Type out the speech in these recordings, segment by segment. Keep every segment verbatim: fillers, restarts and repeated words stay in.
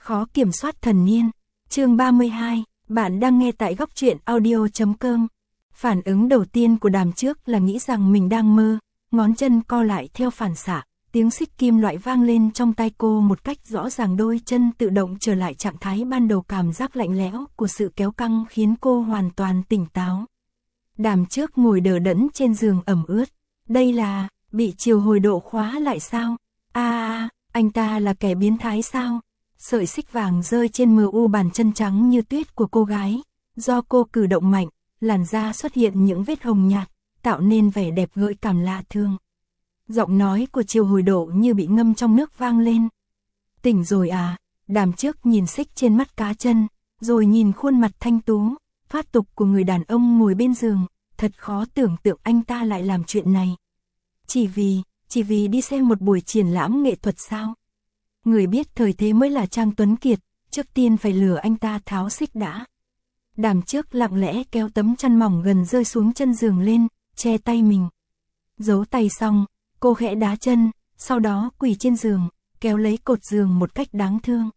Khó kiểm soát thần niên. Chương ba mươi hai, bạn đang nghe tại góc truyện audio chấm com. Phản ứng đầu tiên của Đàm Trước là nghĩ rằng mình đang mơ, ngón chân co lại theo phản xạ, tiếng xích kim loại vang lên trong tai cô một cách rõ ràng, đôi chân tự động trở lại trạng thái ban đầu, cảm giác lạnh lẽo của sự kéo căng khiến cô hoàn toàn tỉnh táo. Đàm Trước ngồi đờ đẫn trên giường ẩm ướt. Đây là, bị Triều Hồi Độ khóa lại sao? A à, anh ta là kẻ biến thái sao? Sợi xích vàng rơi trên mờ u bàn chân trắng như tuyết của cô gái. Do cô cử động mạnh, làn da xuất hiện những vết hồng nhạt, tạo nên vẻ đẹp gợi cảm lạ thường. Giọng nói của Triều Hồi Độ như bị ngâm trong nước vang lên. Tỉnh rồi à? Đàm Trước nhìn xích trên mắt cá chân, rồi nhìn khuôn mặt thanh tú, thoát tục của người đàn ông ngồi bên giường. Thật khó tưởng tượng anh ta lại làm chuyện này. Chỉ vì, chỉ vì đi xem một buổi triển lãm nghệ thuật sao? Người biết thời thế mới là Trang Tuấn Kiệt, trước tiên phải lừa anh ta tháo xích đã. Đàm Trước lặng lẽ kéo tấm chăn mỏng gần rơi xuống chân giường lên, che tay mình. Giấu tay xong, cô khẽ đá chân, sau đó quỳ trên giường, kéo lấy cột giường một cách đáng thương.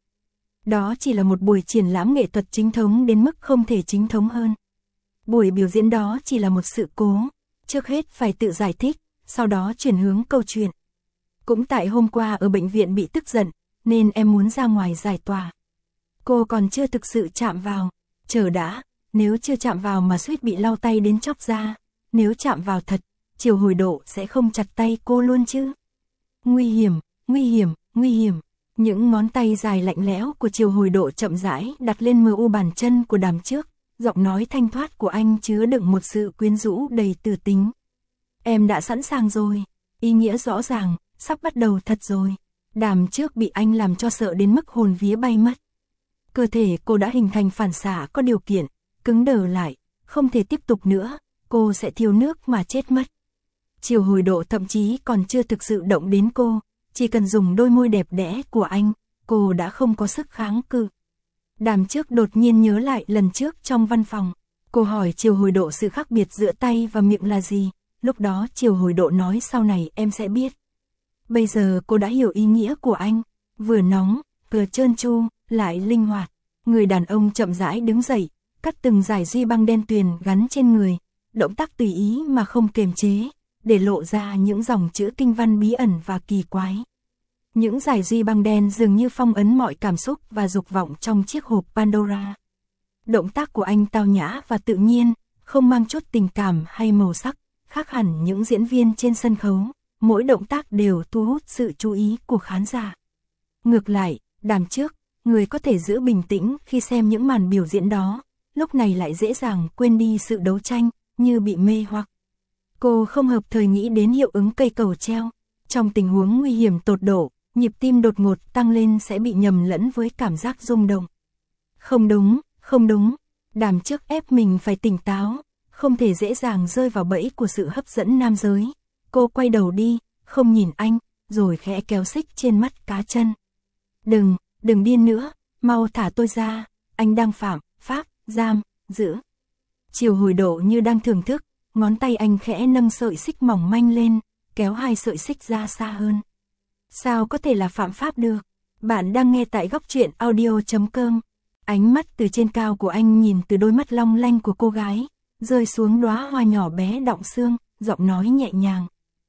Đó chỉ là một buổi triển lãm nghệ thuật chính thống đến mức không thể chính thống hơn. Buổi biểu diễn đó chỉ là một sự cố, trước hết phải tự giải thích, sau đó chuyển hướng câu chuyện. Cũng tại hôm qua ở bệnh viện bị tức giận, nên em muốn ra ngoài giải tỏa. Cô còn chưa thực sự chạm vào, chờ đã, nếu chưa chạm vào mà suýt bị lau tay đến chóc da, nếu chạm vào thật, Triều Hồi Độ sẽ không chặt tay cô luôn chứ. Nguy hiểm, nguy hiểm, nguy hiểm. Những ngón tay dài lạnh lẽo của Triều Hồi Độ chậm rãi đặt lên mờ u bàn chân của Đàm Trước. Giọng nói thanh thoát của anh chứa đựng một sự quyến rũ đầy từ tính. Em đã sẵn sàng rồi, ý nghĩa rõ ràng, sắp bắt đầu thật rồi. Đàm Trước bị anh làm cho sợ đến mức hồn vía bay mất. Cơ thể cô đã hình thành phản xạ có điều kiện, cứng đờ lại, không thể tiếp tục nữa, cô sẽ thiếu nước mà chết mất. Triều Hồi Độ thậm chí còn chưa thực sự động đến cô, chỉ cần dùng đôi môi đẹp đẽ của anh, cô đã không có sức kháng cự. Đàm Trước đột nhiên nhớ lại lần trước trong văn phòng, cô hỏi Triều Hồi Độ sự khác biệt giữa tay và miệng là gì, lúc đó Triều Hồi Độ nói sau này em sẽ biết. Bây giờ cô đã hiểu ý nghĩa của anh, vừa nóng, vừa trơn tru, lại linh hoạt. Người đàn ông chậm rãi đứng dậy, cắt từng dải duy băng đen tuyền gắn trên người, động tác tùy ý mà không kềm chế, để lộ ra những dòng chữ kinh văn bí ẩn và kỳ quái. Những dải duy băng đen dường như phong ấn mọi cảm xúc và dục vọng trong chiếc hộp Pandora. Động tác của anh tao nhã và tự nhiên, không mang chút tình cảm hay màu sắc, khác hẳn những diễn viên trên sân khấu, mỗi động tác đều thu hút sự chú ý của khán giả. Ngược lại, Đàm Trước, người có thể giữ bình tĩnh khi xem những màn biểu diễn đó, lúc này lại dễ dàng quên đi sự đấu tranh, như bị mê hoặc. Cô không hợp thời nghĩ đến hiệu ứng cây cầu treo, trong tình huống nguy hiểm tột độ, nhịp tim đột ngột tăng lên sẽ bị nhầm lẫn với cảm giác rung động. Không đúng, không đúng, Đàm Trước ép mình phải tỉnh táo, không thể dễ dàng rơi vào bẫy của sự hấp dẫn nam giới. Cô quay đầu đi, không nhìn anh, rồi khẽ kéo xích trên mắt cá chân. Đừng, đừng điên nữa, mau thả tôi ra, anh đang phạm pháp, giam, giữ. Triều Hồi Độ như đang thưởng thức, ngón tay anh khẽ nâng sợi xích mỏng manh lên, kéo hai sợi xích ra xa hơn. Sao có thể là phạm pháp được? Bạn đang nghe tại góc truyện audio chấm com. Ánh mắt từ trên cao của anh nhìn từ đôi mắt long lanh của cô gái, rơi xuống đóa hoa nhỏ bé đọng xương, giọng nói nhẹ nhàng.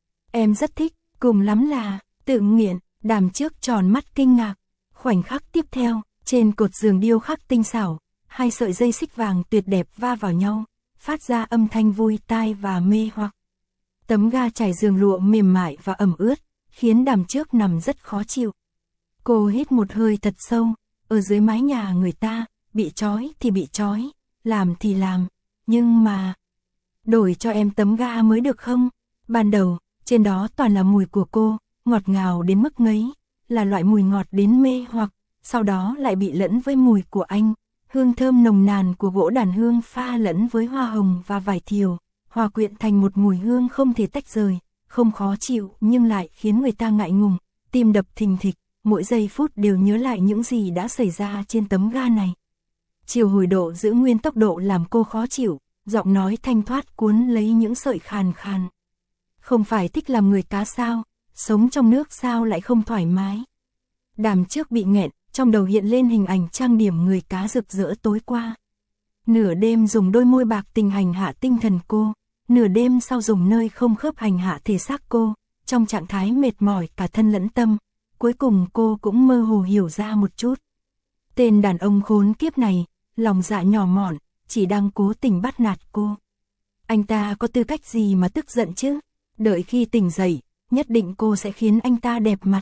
Em rất thích, cùng lắm là, tự nghiện. Đàm Trước tròn mắt kinh ngạc. Khoảnh khắc tiếp theo, trên cột giường điêu khắc tinh xảo, hai sợi dây xích vàng tuyệt đẹp va vào nhau, phát ra âm thanh vui tai và mê hoặc. Tấm ga trải giường lụa mềm mại và ẩm ướt, khiến Đàm Trước nằm rất khó chịu. Cô hít một hơi thật sâu, ở dưới mái nhà người ta, bị trói thì bị trói, làm thì làm, nhưng mà... Đổi cho em tấm ga mới được không? Ban đầu, trên đó toàn là mùi của cô, ngọt ngào đến mức ngấy, là loại mùi ngọt đến mê hoặc, sau đó lại bị lẫn với mùi của anh, hương thơm nồng nàn của gỗ đàn hương pha lẫn với hoa hồng và vải thiều, hòa quyện thành một mùi hương không thể tách rời, không khó chịu nhưng lại khiến người ta ngại ngùng, tim đập thình thịch, mỗi giây phút đều nhớ lại những gì đã xảy ra trên tấm ga này. Triều Hồi Độ giữ nguyên tốc độ làm cô khó chịu, giọng nói thanh thoát cuốn lấy những sợi khàn khàn. Không phải thích làm người cá sao, sống trong nước sao lại không thoải mái. Đàm Trước bị nghẹn, trong đầu hiện lên hình ảnh trang điểm người cá rực rỡ tối qua. Nửa đêm dùng đôi môi bạc tình hành hạ tinh thần cô, nửa đêm sau dùng nơi không khớp hành hạ thể xác cô, trong trạng thái mệt mỏi cả thân lẫn tâm, cuối cùng cô cũng mơ hồ hiểu ra một chút. Tên đàn ông khốn kiếp này, lòng dạ nhỏ mọn, chỉ đang cố tình bắt nạt cô. Anh ta có tư cách gì mà tức giận chứ? Đợi khi tỉnh dậy, nhất định cô sẽ khiến anh ta đẹp mặt.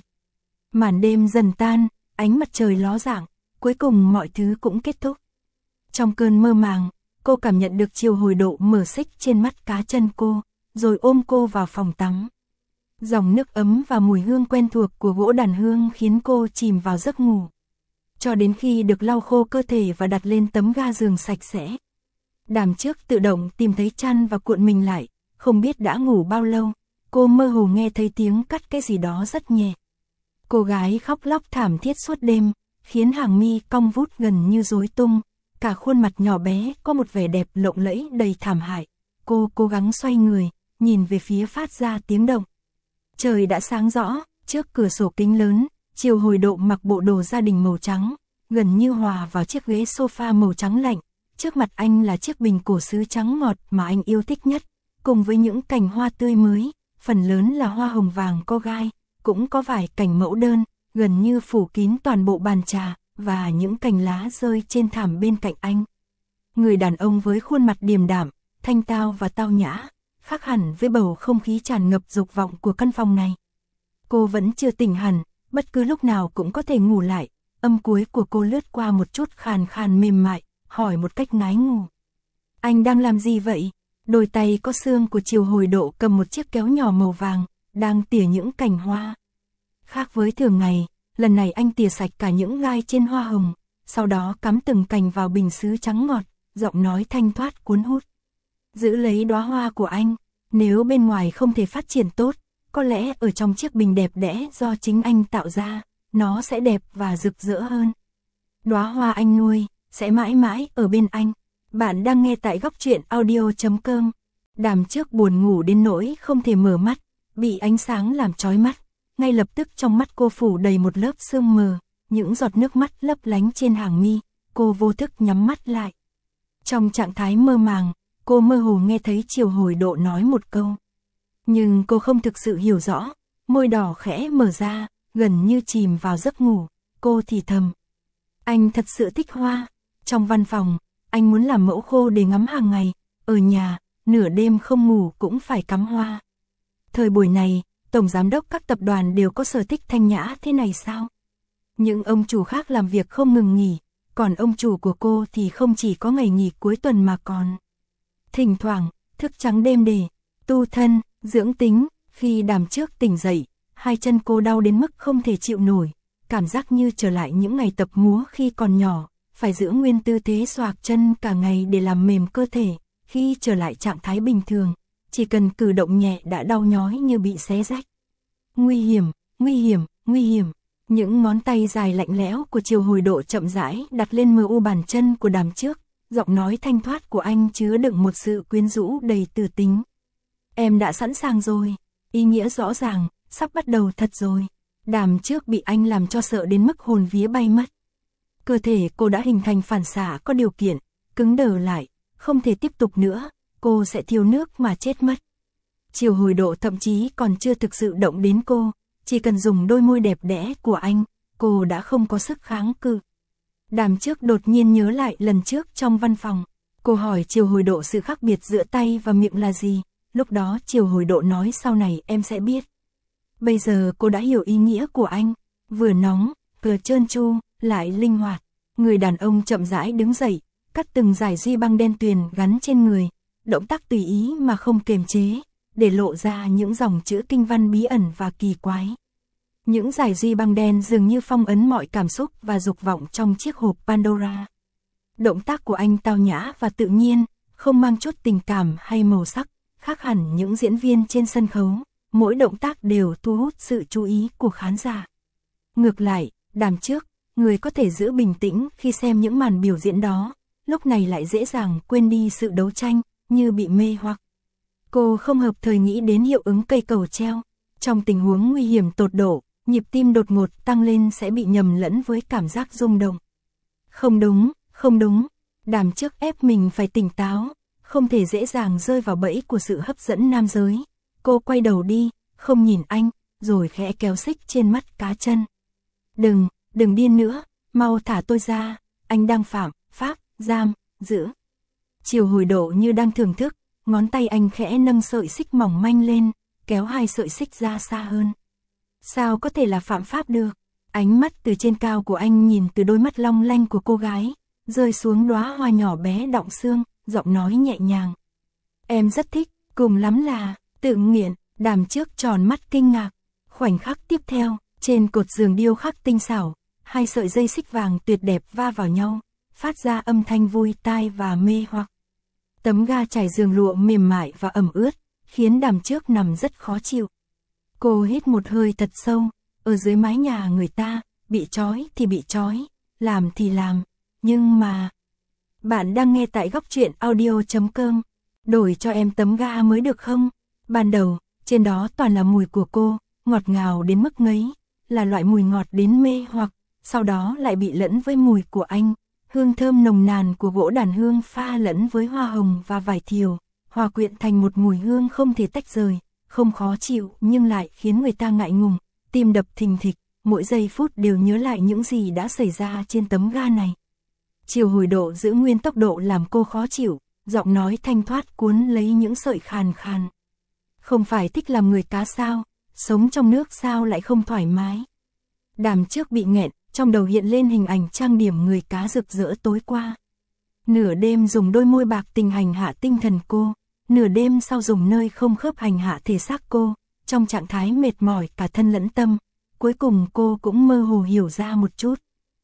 Màn đêm dần tan, ánh mặt trời ló dạng, cuối cùng mọi thứ cũng kết thúc. Trong cơn mơ màng, cô cảm nhận được Triều Hồi Độ mở xích trên mắt cá chân cô, rồi ôm cô vào phòng tắm. Dòng nước ấm và mùi hương quen thuộc của gỗ đàn hương khiến cô chìm vào giấc ngủ. Cho đến khi được lau khô cơ thể và đặt lên tấm ga giường sạch sẽ. Đàm trước tự động tìm thấy chăn và cuộn mình lại, không biết đã ngủ bao lâu, cô mơ hồ nghe thấy tiếng cắt cái gì đó rất nhẹ. Cô gái khóc lóc thảm thiết suốt đêm, khiến hàng mi cong vút gần như rối tung, cả khuôn mặt nhỏ bé có một vẻ đẹp lộng lẫy đầy thảm hại. Cô cố gắng xoay người, nhìn về phía phát ra tiếng động. Trời đã sáng rõ, trước cửa sổ kính lớn, Triều Hồi Độ mặc bộ đồ gia đình màu trắng, gần như hòa vào chiếc ghế sofa màu trắng lạnh. Trước mặt anh là chiếc bình cổ sứ trắng ngọt mà anh yêu thích nhất, cùng với những cành hoa tươi mới, phần lớn là hoa hồng vàng có gai, cũng có vài cành mẫu đơn, gần như phủ kín toàn bộ bàn trà, và những cành lá rơi trên thảm bên cạnh anh. Người đàn ông với khuôn mặt điềm đạm, thanh tao và tao nhã, khác hẳn với bầu không khí tràn ngập dục vọng của căn phòng này. Cô vẫn chưa tỉnh hẳn, bất cứ lúc nào cũng có thể ngủ lại, âm cuối của cô lướt qua một chút khàn khàn mềm mại, hỏi một cách ngái ngủ. Anh đang làm gì vậy? Đôi tay có xương của Triều Hồi Độ cầm một chiếc kéo nhỏ màu vàng, đang tỉa những cành hoa. Khác với thường ngày, lần này anh tỉa sạch cả những gai trên hoa hồng, sau đó cắm từng cành vào bình sứ trắng ngọt, giọng nói thanh thoát cuốn hút. Giữ lấy đóa hoa của anh, nếu bên ngoài không thể phát triển tốt, có lẽ ở trong chiếc bình đẹp đẽ do chính anh tạo ra, nó sẽ đẹp và rực rỡ hơn. Đóa hoa anh nuôi, sẽ mãi mãi ở bên anh. Bạn đang nghe tại góc truyện audio chấm com. Đàm trước buồn ngủ đến nỗi không thể mở mắt, bị ánh sáng làm chói mắt. Ngay lập tức trong mắt cô phủ đầy một lớp sương mờ, những giọt nước mắt lấp lánh trên hàng mi, cô vô thức nhắm mắt lại. Trong trạng thái mơ màng, cô mơ hồ nghe thấy Triều Hồi Độ nói một câu. Nhưng cô không thực sự hiểu rõ, môi đỏ khẽ mở ra, gần như chìm vào giấc ngủ, cô thì thầm. Anh thật sự thích hoa. Trong văn phòng, anh muốn làm mẫu khô để ngắm hàng ngày, ở nhà, nửa đêm không ngủ cũng phải cắm hoa. Thời buổi này, tổng giám đốc các tập đoàn đều có sở thích thanh nhã thế này sao? Những ông chủ khác làm việc không ngừng nghỉ, còn ông chủ của cô thì không chỉ có ngày nghỉ cuối tuần mà còn thỉnh thoảng, thức trắng đêm để tu thân, dưỡng tính. Khi Đàm trước tỉnh dậy, hai chân cô đau đến mức không thể chịu nổi, cảm giác như trở lại những ngày tập múa khi còn nhỏ, phải giữ nguyên tư thế xoạc chân cả ngày để làm mềm cơ thể. Khi trở lại trạng thái bình thường, chỉ cần cử động nhẹ đã đau nhói như bị xé rách. Nguy hiểm, nguy hiểm, nguy hiểm. Những ngón tay dài lạnh lẽo của Triều Hồi Độ chậm rãi đặt lên mờ u bàn chân của Đàm trước, giọng nói thanh thoát của anh chứa đựng một sự quyến rũ đầy tử tính. Em đã sẵn sàng rồi, ý nghĩa rõ ràng, sắp bắt đầu thật rồi. Đàm trước bị anh làm cho sợ đến mức hồn vía bay mất. Cơ thể cô đã hình thành phản xạ có điều kiện, cứng đờ lại, không thể tiếp tục nữa, cô sẽ thiếu nước mà chết mất. Triều Hồi Độ thậm chí còn chưa thực sự động đến cô, chỉ cần dùng đôi môi đẹp đẽ của anh, cô đã không có sức kháng cự. Đàm trước đột nhiên nhớ lại lần trước trong văn phòng, cô hỏi Triều Hồi Độ sự khác biệt giữa tay và miệng là gì, lúc đó Triều Hồi Độ nói sau này em sẽ biết. Bây giờ cô đã hiểu ý nghĩa của anh, vừa nóng, vừa trơn tru, lại linh hoạt. Người đàn ông chậm rãi đứng dậy, cắt từng dải duy băng đen tuyền gắn trên người, động tác tùy ý mà không kềm chế, để lộ ra những dòng chữ kinh văn bí ẩn và kỳ quái. Những dải duy băng đen dường như phong ấn mọi cảm xúc và dục vọng trong chiếc hộp Pandora. Động tác của anh tao nhã và tự nhiên, không mang chút tình cảm hay màu sắc, khác hẳn những diễn viên trên sân khấu, mỗi động tác đều thu hút sự chú ý của khán giả. Ngược lại, Đàm trước, người có thể giữ bình tĩnh khi xem những màn biểu diễn đó, lúc này lại dễ dàng quên đi sự đấu tranh, như bị mê hoặc. Cô không hợp thời nghĩ đến hiệu ứng cây cầu treo. Trong tình huống nguy hiểm tột độ, nhịp tim đột ngột tăng lên sẽ bị nhầm lẫn với cảm giác rung động. Không đúng, không đúng, Đàm Trước ép mình phải tỉnh táo, không thể dễ dàng rơi vào bẫy của sự hấp dẫn nam giới. Cô quay đầu đi, không nhìn anh, rồi khẽ kéo xích trên mắt cá chân. Đừng, đừng điên nữa, mau thả tôi ra, anh đang phạm pháp, giam, giữ. Chiều Hồi Độ như đang thưởng thức, ngón tay anh khẽ nâng sợi xích mỏng manh lên, kéo hai sợi xích ra xa hơn. Sao có thể là phạm pháp được? Ánh mắt từ trên cao của anh nhìn từ đôi mắt long lanh của cô gái, rơi xuống đóa hoa nhỏ bé đọng xương, giọng nói nhẹ nhàng. Em rất thích, cùng lắm là, tự nghiện. Đàm Trước tròn mắt kinh ngạc. Khoảnh khắc tiếp theo, trên cột giường điêu khắc tinh xảo, hai sợi dây xích vàng tuyệt đẹp va vào nhau, phát ra âm thanh vui tai và mê hoặc. Tấm ga trải giường lụa mềm mại và ẩm ướt, khiến Đàm Trước nằm rất khó chịu. Cô hít một hơi thật sâu, ở dưới mái nhà người ta, bị trói thì bị trói, làm thì làm, nhưng mà... Bạn đang nghe tại góc truyện audio chấm com, đổi cho em tấm ga mới được không? Ban đầu, trên đó toàn là mùi của cô, ngọt ngào đến mức ngấy, là loại mùi ngọt đến mê hoặc, sau đó lại bị lẫn với mùi của anh, hương thơm nồng nàn của gỗ đàn hương pha lẫn với hoa hồng và vải thiều, hòa quyện thành một mùi hương không thể tách rời, không khó chịu nhưng lại khiến người ta ngại ngùng, tim đập thình thịch, mỗi giây phút đều nhớ lại những gì đã xảy ra trên tấm ga này. Chiều Hồi Độ giữ nguyên tốc độ làm cô khó chịu, giọng nói thanh thoát cuốn lấy những sợi khàn khàn. Không phải thích làm người cá sao, sống trong nước sao lại không thoải mái. Đàm Trước bị nghẹn, trong đầu hiện lên hình ảnh trang điểm người cá rực rỡ tối qua. Nửa đêm dùng đôi môi bạc tình hành hạ tinh thần cô, nửa đêm sau dùng nơi không khớp hành hạ thể xác cô, trong trạng thái mệt mỏi cả thân lẫn tâm, cuối cùng cô cũng mơ hồ hiểu ra một chút.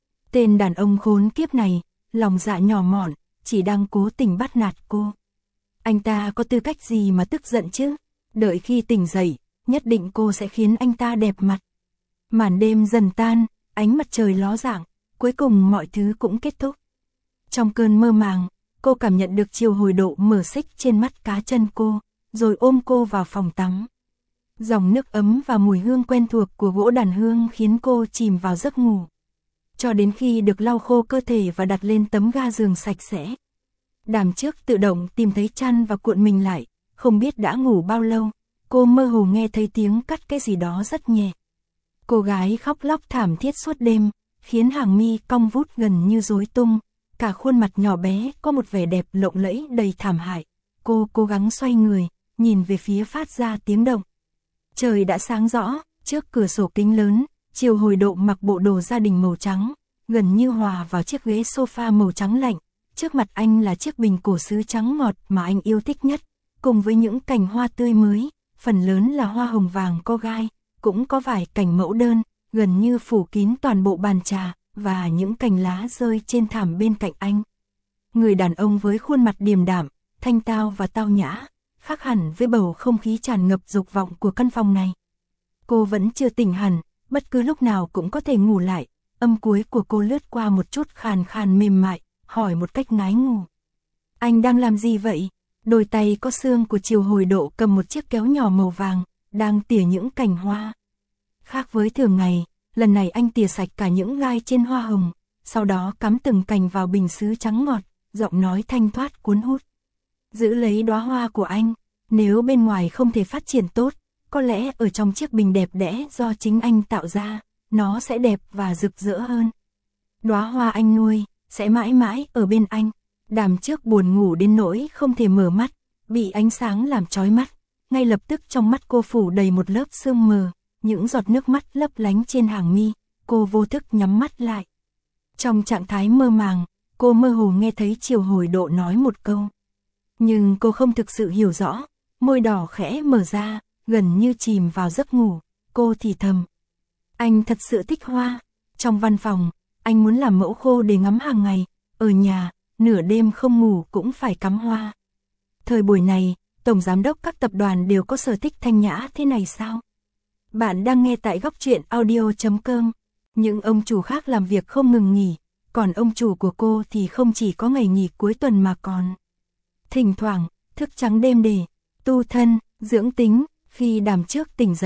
Tên đàn ông khốn kiếp này, lòng dạ nhỏ mọn, chỉ đang cố tình bắt nạt cô. Anh ta có tư cách gì mà tức giận chứ? Đợi khi tỉnh dậy, nhất định cô sẽ khiến anh ta đẹp mặt. Màn đêm dần tan, ánh mặt trời ló dạng, cuối cùng mọi thứ cũng kết thúc. Trong cơn mơ màng, cô cảm nhận được Chiều Hồi Độ mở xích trên mắt cá chân cô, rồi ôm cô vào phòng tắm. Dòng nước ấm và mùi hương quen thuộc của gỗ đàn hương khiến cô chìm vào giấc ngủ. Cho đến khi được lau khô cơ thể và đặt lên tấm ga giường sạch sẽ. Đàm Trước tự động tìm thấy chăn và cuộn mình lại, không biết đã ngủ bao lâu, cô mơ hồ nghe thấy tiếng cắt cái gì đó rất nhẹ. Cô gái khóc lóc thảm thiết suốt đêm, khiến hàng mi cong vút gần như rối tung, cả khuôn mặt nhỏ bé có một vẻ đẹp lộng lẫy đầy thảm hại. Cô cố gắng xoay người, nhìn về phía phát ra tiếng động. Trời đã sáng rõ, trước cửa sổ kính lớn, Chiều Hồi Độ mặc bộ đồ gia đình màu trắng, gần như hòa vào chiếc ghế sofa màu trắng lạnh. Trước mặt anh là chiếc bình cổ sứ trắng ngọt mà anh yêu thích nhất, cùng với những cành hoa tươi mới, phần lớn là hoa hồng vàng có gai, cũng có vài cành mẫu đơn, gần như phủ kín toàn bộ bàn trà, và những cành lá rơi trên thảm bên cạnh anh. Người đàn ông với khuôn mặt điềm đạm, thanh tao và tao nhã, khác hẳn với bầu không khí tràn ngập dục vọng của căn phòng này. Cô vẫn chưa tỉnh hẳn, bất cứ lúc nào cũng có thể ngủ lại, âm cuối của cô lướt qua một chút khàn khàn mềm mại, hỏi một cách ngái ngủ. Anh đang làm gì vậy? Đôi tay có xương của Chiều Hồi Độ cầm một chiếc kéo nhỏ màu vàng, đang tỉa những cành hoa. Khác với thường ngày, lần này anh tỉa sạch cả những gai trên hoa hồng, sau đó cắm từng cành vào bình sứ trắng ngọt, giọng nói thanh thoát cuốn hút. Giữ lấy đóa hoa của anh, nếu bên ngoài không thể phát triển tốt, có lẽ ở trong chiếc bình đẹp đẽ do chính anh tạo ra, nó sẽ đẹp và rực rỡ hơn. Đóa hoa anh nuôi, sẽ mãi mãi ở bên anh. Đàm Trước buồn ngủ đến nỗi không thể mở mắt, bị ánh sáng làm chói mắt, ngay lập tức trong mắt cô phủ đầy một lớp sương mờ, những giọt nước mắt lấp lánh trên hàng mi, cô vô thức nhắm mắt lại. Trong trạng thái mơ màng, cô mơ hồ nghe thấy Chiều Hồi Độ nói một câu. Nhưng cô không thực sự hiểu rõ, môi đỏ khẽ mở ra, gần như chìm vào giấc ngủ, cô thì thầm. Anh thật sự thích hoa. Trong văn phòng, anh muốn làm mẫu khô để ngắm hàng ngày, ở nhà, nửa đêm không ngủ cũng phải cắm hoa. Thời buổi này, tổng giám đốc các tập đoàn đều có sở thích thanh nhã thế này sao? Bạn đang nghe tại góc truyện audio chấm com. Những ông chủ khác làm việc không ngừng nghỉ, còn ông chủ của cô thì không chỉ có ngày nghỉ cuối tuần mà còn thỉnh thoảng thức trắng đêm để tu thân, dưỡng tính. Khi Đàm Trước tỉnh dậy,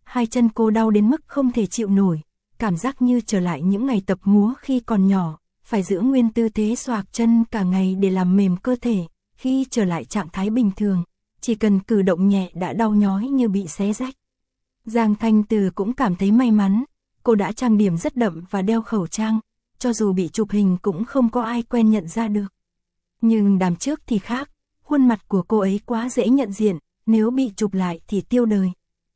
Hai chân cô đau đến mức không thể chịu nổi, cảm giác như trở lại những ngày tập múa khi còn nhỏ, phải giữ nguyên tư thế xoạc chân cả ngày để làm mềm cơ thể. Khi trở lại trạng thái bình thường, chỉ cần cử động nhẹ đã đau nhói như bị xé rách. Giang Thanh Từ cũng cảm thấy may mắn, cô đã trang điểm rất đậm và đeo khẩu trang, cho dù bị chụp hình cũng không có ai quen nhận ra được. Nhưng Đàm Trước thì khác, khuôn mặt của cô ấy quá dễ nhận diện, nếu bị chụp lại thì tiêu đời.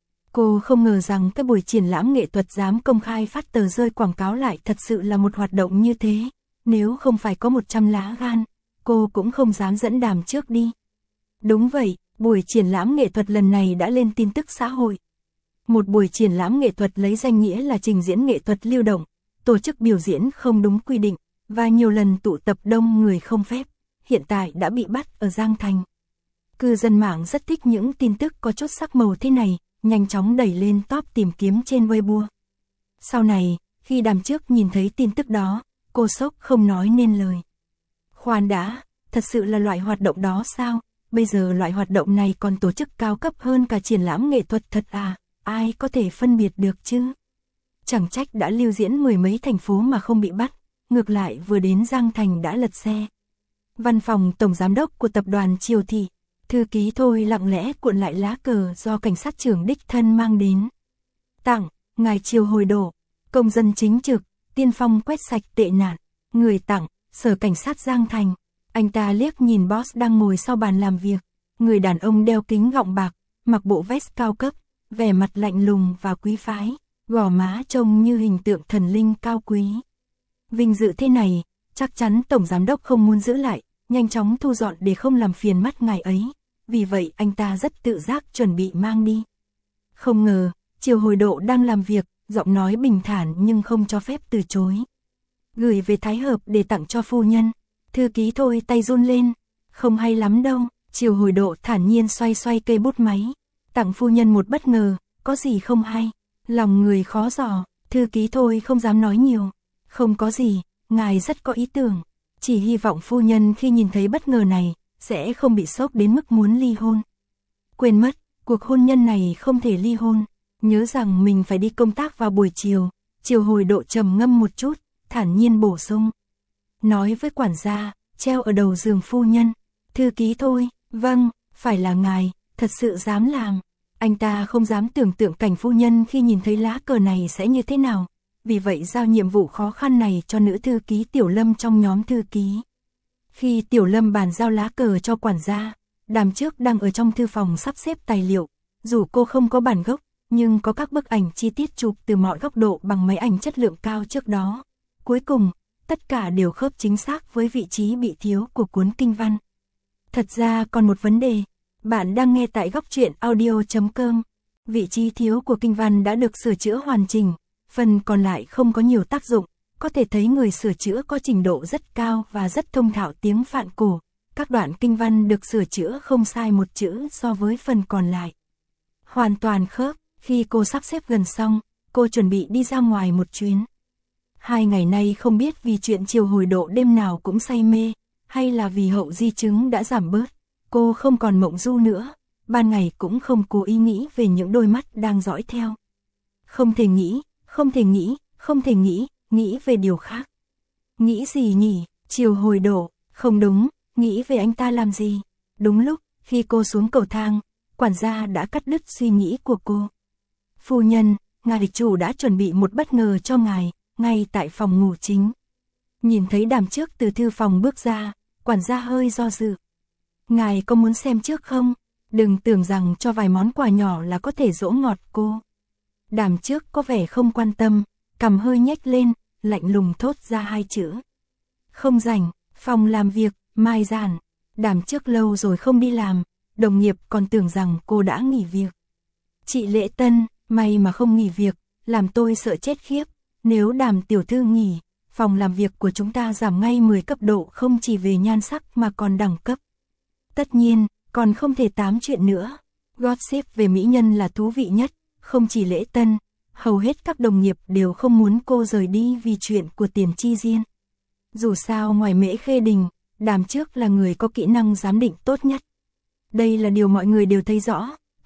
Cô không ngờ rằng cái buổi triển lãm nghệ thuật dám công khai phát tờ rơi quảng cáo lại thật sự là một hoạt động như thế, nếu không phải có một trăm lá gan, cô cũng không dám dẫn Đàm Trước đi. Đúng vậy, buổi triển lãm nghệ thuật lần này đã lên tin tức xã hội. Một buổi triển lãm nghệ thuật lấy danh nghĩa là trình diễn nghệ thuật lưu động, tổ chức biểu diễn không đúng quy định, và nhiều lần tụ tập đông người không phép, hiện tại đã bị bắt ở Giang Thành. Cư dân mạng rất thích những tin tức có chút sắc màu thế này, nhanh chóng đẩy lên top tìm kiếm trên Weibo. Sau này, khi Đàm Trước nhìn thấy tin tức đó, cô sốc không nói nên lời. Khoan đã, thật sự là loại hoạt động đó sao? Bây giờ loại hoạt động này còn tổ chức cao cấp hơn cả triển lãm nghệ thuật thật à? Ai có thể phân biệt được chứ? Chẳng trách đã lưu diễn mười mấy thành phố mà không bị bắt, ngược lại vừa đến Giang Thành đã lật xe. Văn phòng tổng giám đốc của tập đoàn Triều Thị, thư ký Thôi lặng lẽ cuộn lại lá cờ do cảnh sát trưởng đích thân mang đến. Tặng, ngài Triều Hồi Độ, công dân chính trực, tiên phong quét sạch tệ nạn. Người tặng, Sở Cảnh sát Giang Thành. Anh ta liếc nhìn boss đang ngồi sau bàn làm việc. Người đàn ông đeo kính gọng bạc, mặc bộ vest cao cấp, vẻ mặt lạnh lùng và quý phái, gò má trông như hình tượng thần linh cao quý. Vinh dự thế này, chắc chắn tổng giám đốc không muốn giữ lại, nhanh chóng thu dọn để không làm phiền mắt ngài ấy. Vì vậy anh ta rất tự giác chuẩn bị mang đi. Không ngờ, Triều Hồi Độ đang làm việc, giọng nói bình thản nhưng không cho phép từ chối. Gửi về Thái Hợp để tặng cho phu nhân. Thư ký Thôi tay run lên. Không hay lắm đâu. Triều Hồi Độ thản nhiên xoay xoay cây bút máy. Tặng phu nhân một bất ngờ, có gì không hay. Lòng người khó dò, thư ký Thôi không dám nói nhiều. Không có gì, ngài rất có ý tưởng. Chỉ hy vọng phu nhân khi nhìn thấy bất ngờ này, sẽ không bị sốc đến mức muốn ly hôn. Quên mất, cuộc hôn nhân này không thể ly hôn. Nhớ rằng mình phải đi công tác vào buổi chiều. Triều Hồi Độ trầm ngâm một chút, thản nhiên bổ sung. Nói với quản gia, treo ở đầu giường phu nhân. Thư ký Thôi, vâng, phải là ngài, thật sự dám làm. Anh ta không dám tưởng tượng cảnh phu nhân khi nhìn thấy lá cờ này sẽ như thế nào. Vì vậy giao nhiệm vụ khó khăn này cho nữ thư ký Tiểu Lâm trong nhóm thư ký. Khi Tiểu Lâm bàn giao lá cờ cho quản gia, Đàm Trước đang ở trong thư phòng sắp xếp tài liệu. Dù cô không có bản gốc, nhưng có các bức ảnh chi tiết chụp từ mọi góc độ bằng máy ảnh chất lượng cao trước đó. Cuối cùng, tất cả đều khớp chính xác với vị trí bị thiếu của cuốn kinh văn. Thật ra còn một vấn đề, bạn đang nghe tại góc truyện audio chấm com. Vị trí thiếu của kinh văn đã được sửa chữa hoàn chỉnh, phần còn lại không có nhiều tác dụng, có thể thấy người sửa chữa có trình độ rất cao và rất thông thạo tiếng Phạn cổ. Các đoạn kinh văn được sửa chữa không sai một chữ so với phần còn lại. Hoàn toàn khớp, khi cô sắp xếp gần xong, cô chuẩn bị đi ra ngoài một chuyến. Hai ngày nay không biết vì chuyện Triều Hồi Độ đêm nào cũng say mê, hay là vì hậu di chứng đã giảm bớt, cô không còn mộng du nữa, ban ngày cũng không cố ý nghĩ về những đôi mắt đang dõi theo. Không thể nghĩ, không thể nghĩ, không thể nghĩ, nghĩ về điều khác. Nghĩ gì nhỉ, Triều Hồi Độ, không đúng, nghĩ về anh ta làm gì? Đúng lúc, khi cô xuống cầu thang, quản gia đã cắt đứt suy nghĩ của cô. Phu nhân, ngài chủ đã chuẩn bị một bất ngờ cho ngài, ngay tại phòng ngủ chính. Nhìn thấy Đàm Trước từ thư phòng bước ra, quản gia hơi do dự. Ngài có muốn xem trước không? Đừng tưởng rằng cho vài món quà nhỏ là có thể dỗ ngọt cô. Đàm Trước có vẻ không quan tâm, cằm hơi nhếch lên, lạnh lùng thốt ra hai chữ. Không rảnh, phòng làm việc, mai giản. Đàm Trước lâu rồi không đi làm, đồng nghiệp còn tưởng rằng cô đã nghỉ việc. Chị Lễ Tân, may mà không nghỉ việc, làm tôi sợ chết khiếp. Nếu Đàm tiểu thư nghỉ, phòng làm việc của chúng ta giảm ngay mười cấp độ không chỉ về nhan sắc mà còn đẳng cấp. Tất nhiên, còn không thể tám chuyện nữa. Gossip về mỹ nhân là thú vị nhất, không chỉ Lễ Tân, hầu hết các đồng nghiệp đều không muốn cô rời đi vì chuyện của Tiền Chi Diên. Dù sao ngoài Mễ Khê Đình, Đàm Trước là người có kỹ năng giám định tốt nhất. Đây là điều mọi người đều thấy rõ,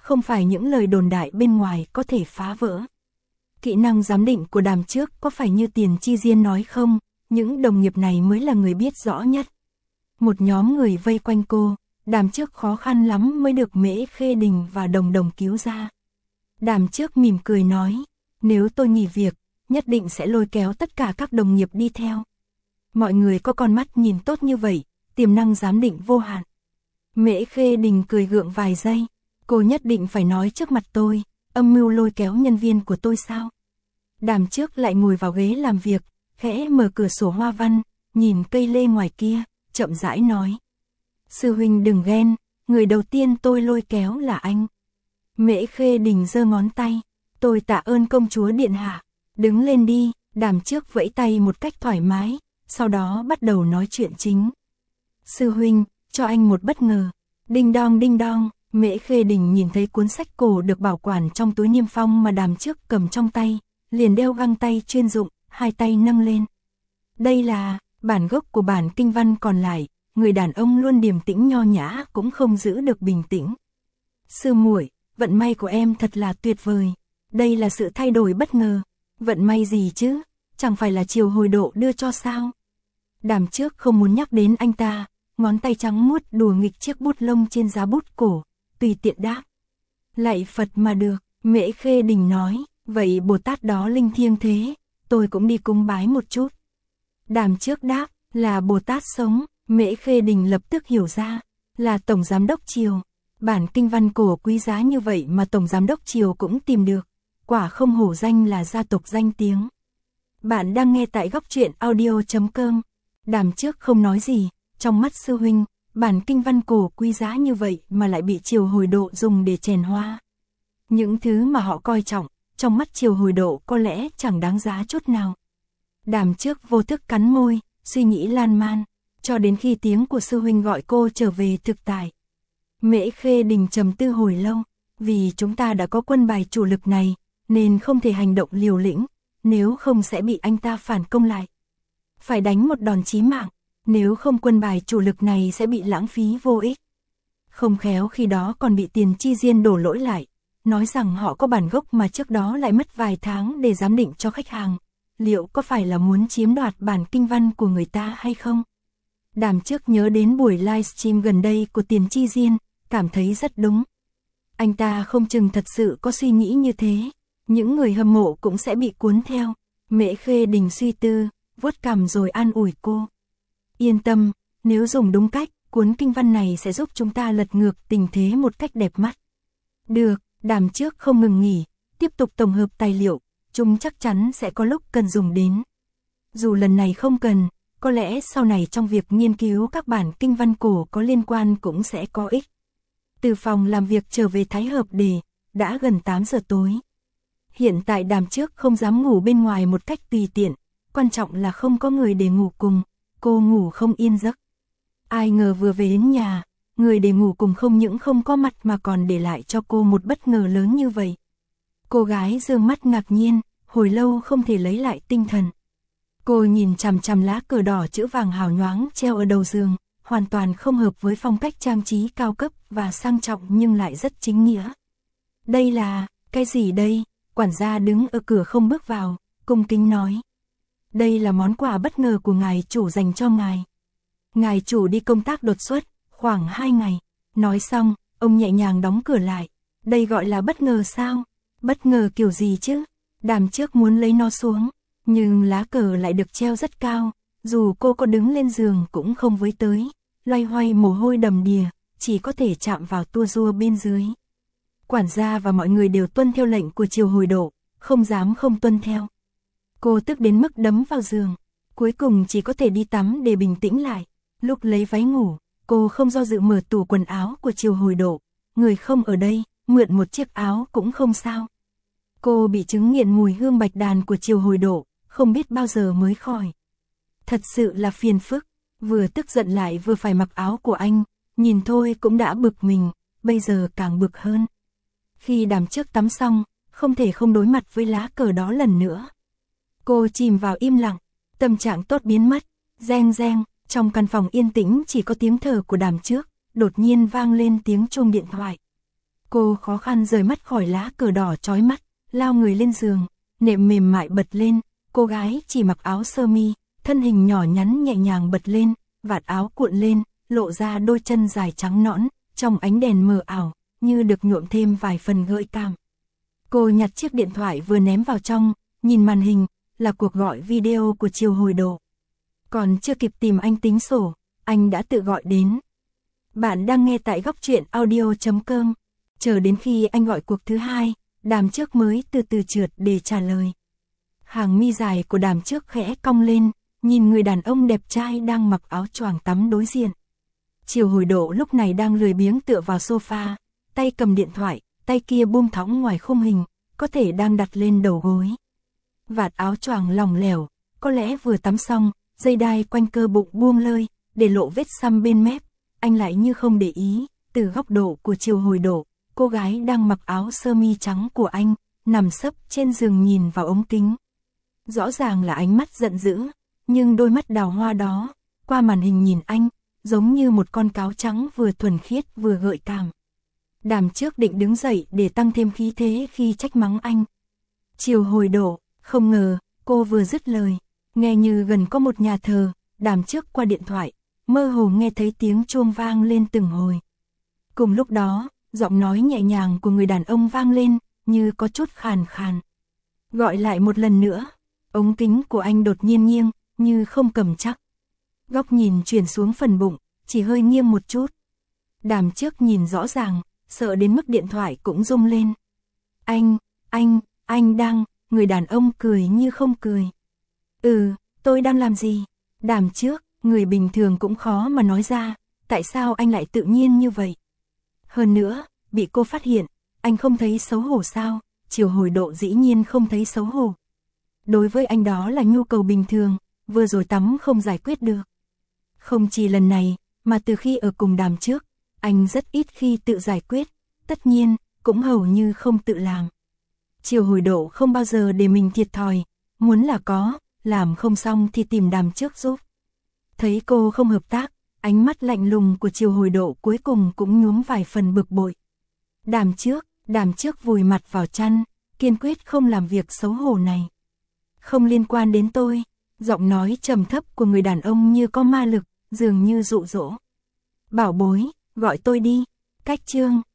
không phải những lời đồn đại bên ngoài có thể phá vỡ. Kỹ năng giám định của Đàm Trước có phải như Tiền Chi Diên nói không, những đồng nghiệp này mới là người biết rõ nhất. Một nhóm người vây quanh cô, Đàm Trước khó khăn lắm mới được Mễ Khê Đình và Đồng Đồng cứu ra. Đàm Trước mỉm cười nói, nếu tôi nghỉ việc, nhất định sẽ lôi kéo tất cả các đồng nghiệp đi theo. Mọi người có con mắt nhìn tốt như vậy, tiềm năng giám định vô hạn. Mễ Khê Đình cười gượng vài giây, cô nhất định phải nói trước mặt tôi, âm mưu lôi kéo nhân viên của tôi sao? Đàm Trước lại ngồi vào ghế làm việc, khẽ mở cửa sổ hoa văn, nhìn cây lê ngoài kia, chậm rãi nói. Sư huynh đừng ghen, người đầu tiên tôi lôi kéo là anh. Mễ Khê Đình giơ ngón tay, tôi tạ ơn công chúa điện hạ, đứng lên đi. Đàm Trước vẫy tay một cách thoải mái, sau đó bắt đầu nói chuyện chính. Sư huynh, cho anh một bất ngờ. Đinh đong đinh đong, Mễ Khê Đình nhìn thấy cuốn sách cổ được bảo quản trong túi niêm phong mà Đàm Trước cầm trong tay, liền đeo găng tay chuyên dụng, hai tay nâng lên. Đây là bản gốc của bản kinh văn còn lại, người đàn ông luôn điềm tĩnh nho nhã cũng không giữ được bình tĩnh. Sư muội, vận may của em thật là tuyệt vời. Đây là sự thay đổi bất ngờ. Vận may gì chứ, chẳng phải là Triều Hồi Độ đưa cho sao? Đàm Trước không muốn nhắc đến anh ta, ngón tay trắng muốt đùa nghịch chiếc bút lông trên giá bút cổ, tùy tiện đáp. Lạy Phật mà được, Mễ Khê Đình nói, vậy Bồ Tát đó linh thiêng thế, tôi cũng đi cúng bái một chút. Đàm Trước đáp, là Bồ Tát sống. Mễ Khê Đình lập tức hiểu ra, là Tổng Giám đốc Triều. Bản kinh văn cổ quý giá như vậy mà Tổng Giám đốc Triều cũng tìm được, quả không hổ danh là gia tộc danh tiếng. Bạn đang nghe tại góc truyện audio chấm com. Đàm Trước không nói gì, trong mắt sư huynh, bản kinh văn cổ quý giá như vậy mà lại bị Triều Hồi Độ dùng để chèn hoa. Những thứ mà họ coi trọng, trong mắt Triều Hồi Độ có lẽ chẳng đáng giá chút nào. Đàm Trước vô thức cắn môi, suy nghĩ lan man, cho đến khi tiếng của sư huynh gọi cô trở về thực tại. Mễ Khê Đình trầm tư hồi lâu, vì chúng ta đã có quân bài chủ lực này, nên không thể hành động liều lĩnh, nếu không sẽ bị anh ta phản công lại. Phải đánh một đòn chí mạng, nếu không quân bài chủ lực này sẽ bị lãng phí vô ích. Không khéo khi đó còn bị Tiền Chi Diên đổ lỗi lại, nói rằng họ có bản gốc mà trước đó lại mất vài tháng để giám định cho khách hàng. Liệu có phải là muốn chiếm đoạt bản kinh văn của người ta hay không? Đàm Trước nhớ đến buổi livestream gần đây của Tiền Chi Diên, cảm thấy rất đúng. Anh ta không chừng thật sự có suy nghĩ như thế, những người hâm mộ cũng sẽ bị cuốn theo. Mễ Khê Đình suy tư, vuốt cằm rồi an ủi cô. Yên tâm, nếu dùng đúng cách, cuốn kinh văn này sẽ giúp chúng ta lật ngược tình thế một cách đẹp mắt. Được, Đàm Trước không ngừng nghỉ, tiếp tục tổng hợp tài liệu, chúng chắc chắn sẽ có lúc cần dùng đến. Dù lần này không cần, có lẽ sau này trong việc nghiên cứu các bản kinh văn cổ có liên quan cũng sẽ có ích. Từ phòng làm việc trở về Thái Hợp Đề, đã gần tám giờ tối. Hiện tại Đàm Trước không dám ngủ bên ngoài một cách tùy tiện, quan trọng là không có người để ngủ cùng, cô ngủ không yên giấc. Ai ngờ vừa về đến nhà, người để ngủ cùng không những không có mặt mà còn để lại cho cô một bất ngờ lớn như vậy. Cô gái dương mắt ngạc nhiên, hồi lâu không thể lấy lại tinh thần. Cô nhìn chằm chằm lá cờ đỏ chữ vàng hào nhoáng treo ở đầu giường, hoàn toàn không hợp với phong cách trang trí cao cấp và sang trọng nhưng lại rất chính nghĩa. Đây là, cái gì đây? Quản gia đứng ở cửa không bước vào, cung kính nói. Đây là món quà bất ngờ của ngài chủ dành cho ngài. Ngài chủ đi công tác đột xuất, khoảng hai ngày. Nói xong, ông nhẹ nhàng đóng cửa lại. Đây gọi là bất ngờ sao? Bất ngờ kiểu gì chứ? Đàm Trước muốn lấy nó xuống, nhưng lá cờ lại được treo rất cao, dù cô có đứng lên giường cũng không với tới, loay hoay mồ hôi đầm đìa, chỉ có thể chạm vào tua rua bên dưới. Quản gia và mọi người đều tuân theo lệnh của Triều Hồi Độ, không dám không tuân theo. Cô tức đến mức đấm vào giường, cuối cùng chỉ có thể đi tắm để bình tĩnh lại. Lúc lấy váy ngủ, cô không do dự mở tủ quần áo của Triều Hồi Độ, người không ở đây, mượn một chiếc áo cũng không sao. Cô bị chứng nghiện mùi hương bạch đàn của Triều Hồi Độ, không biết bao giờ mới khỏi. Thật sự là phiền phức, vừa tức giận lại vừa phải mặc áo của anh, nhìn thôi cũng đã bực mình, bây giờ càng bực hơn. Khi Đàm Trước tắm xong, không thể không đối mặt với lá cờ đó lần nữa. Cô chìm vào im lặng, tâm trạng tốt biến mất, reng reng, trong căn phòng yên tĩnh chỉ có tiếng thở của Đàm Trước, đột nhiên vang lên tiếng chuông điện thoại. Cô khó khăn rời mắt khỏi lá cờ đỏ chói mắt, lao người lên giường, nệm mềm mại bật lên, cô gái chỉ mặc áo sơ mi, thân hình nhỏ nhắn nhẹ nhàng bật lên, vạt áo cuộn lên, lộ ra đôi chân dài trắng nõn, trong ánh đèn mờ ảo, như được nhuộm thêm vài phần gợi cảm. Cô nhặt chiếc điện thoại vừa ném vào trong, nhìn màn hình, là cuộc gọi video của Triều Hồi Độ. Còn chưa kịp tìm anh tính sổ, anh đã tự gọi đến. Bạn đang nghe tại góc truyện audio chấm com. Chờ đến khi anh gọi cuộc thứ hai, Đàm Trước mới từ từ trượt để trả lời. Hàng mi dài của Đàm Trước khẽ cong lên, nhìn người đàn ông đẹp trai đang mặc áo choàng tắm đối diện. Triều Hồi Độ lúc này đang lười biếng tựa vào sofa, tay cầm điện thoại, tay kia buông thõng ngoài khung hình, có thể đang đặt lên đầu gối. Vạt áo choàng lỏng lẻo, có lẽ vừa tắm xong, dây đai quanh cơ bụng buông lơi, để lộ vết xăm bên mép. Anh lại như không để ý, từ góc độ của Triều Hồi Độ, cô gái đang mặc áo sơ mi trắng của anh, nằm sấp trên giường nhìn vào ống kính. Rõ ràng là ánh mắt giận dữ, nhưng đôi mắt đào hoa đó, qua màn hình nhìn anh, giống như một con cáo trắng vừa thuần khiết vừa gợi cảm. Đàm Trước định đứng dậy để tăng thêm khí thế khi trách mắng anh. Triều Hồi Độ, không ngờ, cô vừa dứt lời, nghe như gần có một nhà thờ, Đàm Trước qua điện thoại, mơ hồ nghe thấy tiếng chuông vang lên từng hồi. Cùng lúc đó, giọng nói nhẹ nhàng của người đàn ông vang lên, như có chút khàn khàn. Gọi lại một lần nữa, ống kính của anh đột nhiên nghiêng, như không cầm chắc. Góc nhìn chuyển xuống phần bụng, chỉ hơi nghiêng một chút. Đàm Trước nhìn rõ ràng, sợ đến mức điện thoại cũng rung lên. Anh, anh, anh đang, người đàn ông cười như không cười. Ừ, tôi đang làm gì? Đàm Trước, người bình thường cũng khó mà nói ra, tại sao anh lại tự nhiên như vậy? Hơn nữa, bị cô phát hiện, anh không thấy xấu hổ sao? Triều Hồi Độ dĩ nhiên không thấy xấu hổ. Đối với anh đó là nhu cầu bình thường, vừa rồi tắm không giải quyết được. Không chỉ lần này, mà từ khi ở cùng Đàm Trước, anh rất ít khi tự giải quyết, tất nhiên, cũng hầu như không tự làm. Triều Hồi Độ không bao giờ để mình thiệt thòi, muốn là có, làm không xong thì tìm Đàm Trước giúp. Thấy cô không hợp tác, ánh mắt lạnh lùng của Triều Hồi Độ cuối cùng cũng nhuốm vài phần bực bội. Đàm Trước, Đàm Trước vùi mặt vào chăn, kiên quyết không làm việc xấu hổ này. Không liên quan đến tôi, giọng nói trầm thấp của người đàn ông như có ma lực, dường như dụ dỗ. Bảo bối, gọi tôi đi, cách chương.